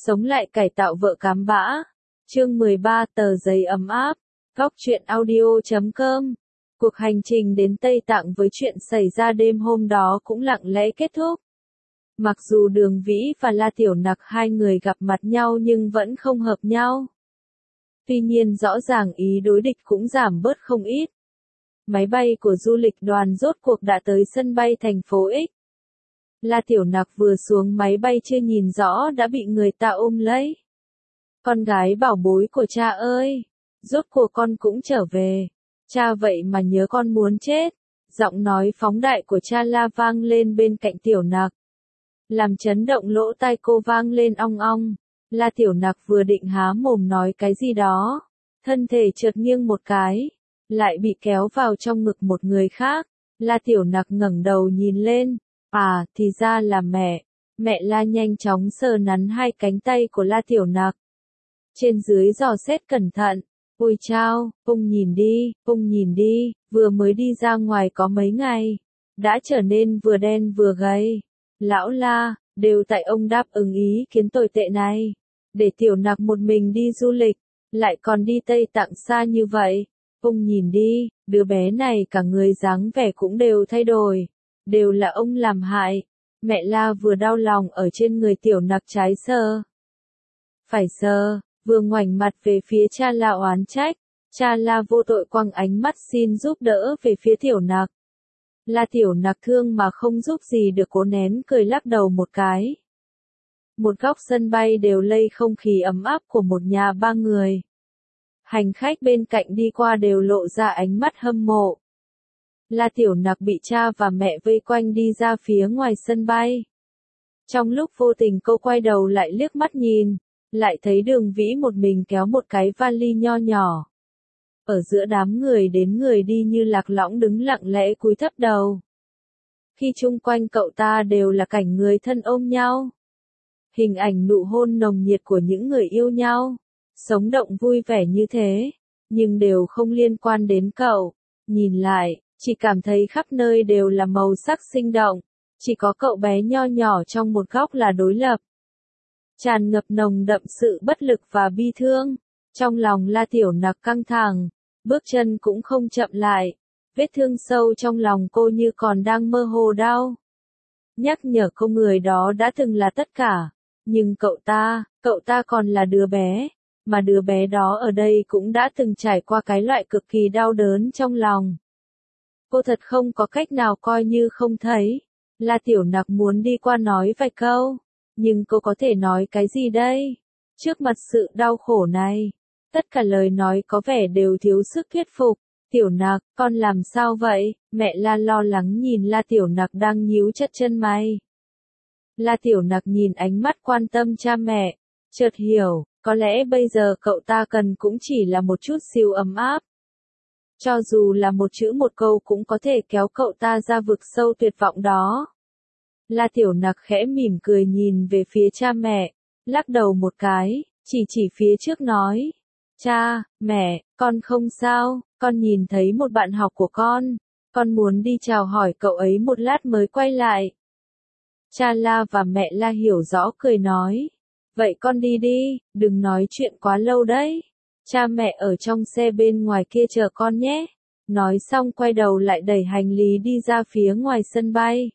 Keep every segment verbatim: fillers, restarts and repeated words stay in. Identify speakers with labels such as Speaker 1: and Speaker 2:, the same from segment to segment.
Speaker 1: Sống lại cải tạo vợ cám bã. Chương mười ba tờ giấy ấm áp. Góc truyện audio chấm com. Cuộc hành trình đến Tây Tạng với chuyện xảy ra đêm hôm đó cũng lặng lẽ kết thúc. Mặc dù Đường Vĩ và La Tiểu Nặc hai người gặp mặt nhau nhưng vẫn không hợp nhau. Tuy nhiên rõ ràng ý đối địch cũng giảm bớt không ít. Máy bay của du lịch đoàn rốt cuộc đã tới sân bay thành phố X. La Tiểu Nặc vừa xuống máy bay chưa nhìn rõ đã bị người ta ôm lấy. Con gái bảo bối của cha ơi, rốt cuộc con cũng trở về. Cha vậy mà nhớ con muốn chết. Giọng nói phóng đại của cha La vang lên bên cạnh Tiểu Nặc. Làm chấn động lỗ tai cô vang lên ong ong. La Tiểu Nặc vừa định há mồm nói cái gì đó. Thân thể chợt nghiêng một cái. Lại bị kéo vào trong ngực một người khác. La Tiểu Nặc ngẩng đầu nhìn lên. À, thì ra là mẹ. Mẹ La nhanh chóng sờ nắn hai cánh tay của La Tiểu Nặc. Trên dưới dò xét cẩn thận. Ôi chao, ông nhìn đi, ông nhìn đi, vừa mới đi ra ngoài có mấy ngày. Đã trở nên vừa đen vừa gầy. Lão La, đều tại ông đáp ứng ý kiến tồi tệ này. Để Tiểu Nặc một mình đi du lịch, lại còn đi Tây Tạng xa như vậy. Ông nhìn đi, đứa bé này cả người dáng vẻ cũng đều thay đổi. Đều là ông làm hại. Mẹ La vừa đau lòng ở trên người Tiểu Nặc trái sờ. Phải sờ, vừa ngoảnh mặt về phía cha La oán trách. Cha La vô tội quăng ánh mắt xin giúp đỡ về phía Tiểu Nặc. La Tiểu Nặc thương mà không giúp gì được cố nén cười lắc đầu một cái. Một góc sân bay đều lây không khí ấm áp của một nhà ba người. Hành khách bên cạnh đi qua đều lộ ra ánh mắt hâm mộ. La Tiểu Nặc bị cha và mẹ vây quanh đi ra phía ngoài sân bay. Trong lúc vô tình cô quay đầu lại liếc mắt nhìn, lại thấy Đường Vĩ một mình kéo một cái vali nho nhỏ. Ở giữa đám người đến người đi như lạc lõng đứng lặng lẽ cúi thấp đầu. Khi chung quanh cậu ta đều là cảnh người thân ôm nhau. Hình ảnh nụ hôn nồng nhiệt của những người yêu nhau. Sống động vui vẻ như thế, nhưng đều không liên quan đến cậu. Nhìn lại, chỉ cảm thấy khắp nơi đều là màu sắc sinh động. Chỉ có cậu bé nho nhỏ trong một góc là đối lập. Tràn ngập nồng đậm sự bất lực và bi thương. Trong lòng La Tiểu Nặc căng thẳng, bước chân cũng không chậm lại. Vết thương sâu trong lòng cô như còn đang mơ hồ đau. Nhắc nhở cô người đó đã từng là tất cả. Nhưng cậu ta, cậu ta còn là đứa bé. Mà đứa bé đó ở đây cũng đã từng trải qua cái loại cực kỳ đau đớn trong lòng. Cô thật không có cách nào coi như không thấy. La Tiểu Nặc muốn đi qua nói vài câu. Nhưng cô có thể nói cái gì đây? Trước mặt sự đau khổ này, tất cả lời nói có vẻ đều thiếu sức thuyết phục. Tiểu Nặc, con làm sao vậy? Mẹ La lo lắng nhìn La Tiểu Nặc đang nhíu chặt chân mày. La Tiểu Nặc nhìn ánh mắt quan tâm cha mẹ, chợt hiểu, có lẽ bây giờ cậu ta cần cũng chỉ là một chút siêu ấm áp. Cho dù là một chữ một câu cũng có thể kéo cậu ta ra vực sâu tuyệt vọng đó. La Tiểu Nặc khẽ mỉm cười nhìn về phía cha mẹ, lắc đầu một cái, chỉ chỉ phía trước nói. Cha, mẹ, con không sao, con nhìn thấy một bạn học của con, con muốn đi chào hỏi cậu ấy một lát mới quay lại. Cha La và mẹ La hiểu rõ cười nói. Vậy con đi đi, đừng nói chuyện quá lâu đấy. Cha mẹ ở trong xe bên ngoài kia chờ con nhé. Nói xong quay đầu lại đẩy hành lý đi ra phía ngoài sân bay.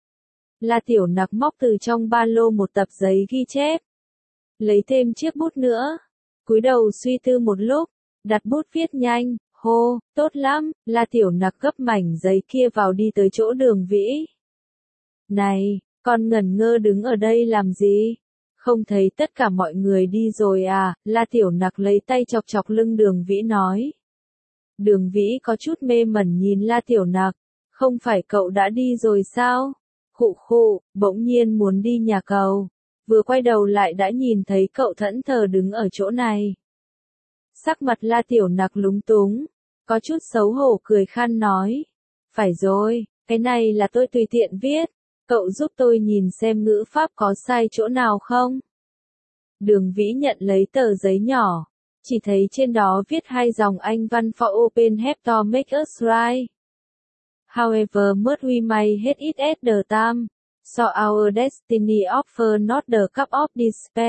Speaker 1: La Tiểu Nặc móc từ trong ba lô một tập giấy ghi chép. Lấy thêm chiếc bút nữa. Cúi đầu suy tư một lúc, đặt bút viết nhanh, hô, tốt lắm. La Tiểu Nặc gấp mảnh giấy kia vào đi tới chỗ Đường Vĩ. Này, con ngẩn ngơ đứng ở đây làm gì? Không thấy tất cả mọi người đi rồi à? La Tiểu Nặc lấy tay chọc chọc lưng Đường Vĩ nói. Đường Vĩ có chút mê mẩn nhìn La Tiểu Nặc. Không phải cậu đã đi rồi sao? Khụ khụ, bỗng nhiên muốn đi nhà cầu. Vừa quay đầu lại đã nhìn thấy cậu thẫn thờ đứng ở chỗ này. Sắc mặt La Tiểu Nặc lúng túng. Có chút xấu hổ cười khan nói. Phải rồi, cái này là tôi tùy tiện viết. Cậu giúp tôi nhìn xem ngữ pháp có sai chỗ nào không? Đường Vĩ nhận lấy tờ giấy nhỏ. Chỉ thấy trên đó viết hai dòng Anh văn for open have to make us right. However much we may hate it at the time, so our destiny offer not the cup of despair.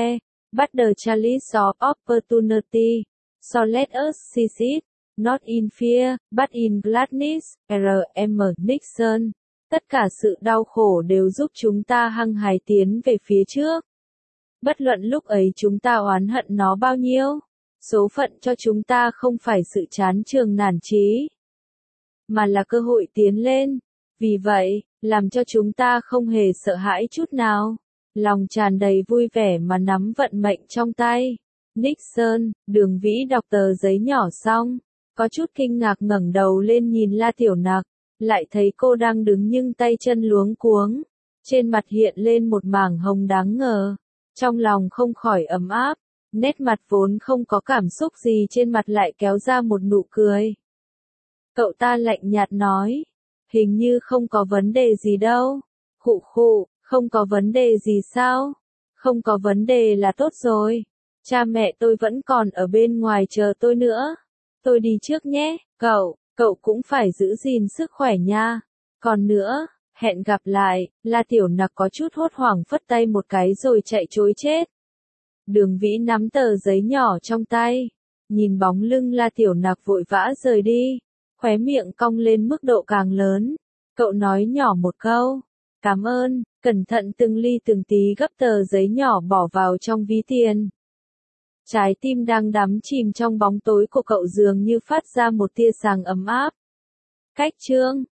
Speaker 1: But the chalice of opportunity, so let us seize it, not in fear, but in gladness. R M Nixon. Tất cả sự đau khổ đều giúp chúng ta hăng hái tiến về phía trước. Bất luận lúc ấy chúng ta oán hận nó bao nhiêu, số phận cho chúng ta không phải sự chán chường nản chí, mà là cơ hội tiến lên. Vì vậy, làm cho chúng ta không hề sợ hãi chút nào, lòng tràn đầy vui vẻ mà nắm vận mệnh trong tay. Nixon. Đường Vĩ đọc tờ giấy nhỏ xong, có chút kinh ngạc ngẩng đầu lên nhìn La Tiểu Nặc, lại thấy cô đang đứng nhưng tay chân luống cuống, trên mặt hiện lên một mảng hồng đáng ngờ, trong lòng không khỏi ấm áp, nét mặt vốn không có cảm xúc gì trên mặt lại kéo ra một nụ cười. Cậu ta lạnh nhạt nói, hình như không có vấn đề gì đâu. Khụ khụ, không có vấn đề gì sao? Không có vấn đề là tốt rồi. Cha mẹ tôi vẫn còn ở bên ngoài chờ tôi nữa. Tôi đi trước nhé, cậu, cậu cũng phải giữ gìn sức khỏe nha. Còn nữa, hẹn gặp lại. La Tiểu Nặc có chút hốt hoảng phất tay một cái rồi chạy trối chết. Đường Vĩ nắm tờ giấy nhỏ trong tay, nhìn bóng lưng La Tiểu Nặc vội vã rời đi, khóe miệng cong lên mức độ càng lớn. Cậu nói nhỏ một câu, cảm ơn, cẩn thận từng ly từng tí gấp tờ giấy nhỏ bỏ vào trong ví tiền. Trái tim đang đắm chìm trong bóng tối của cậu dường như phát ra một tia sáng ấm áp. Cách chương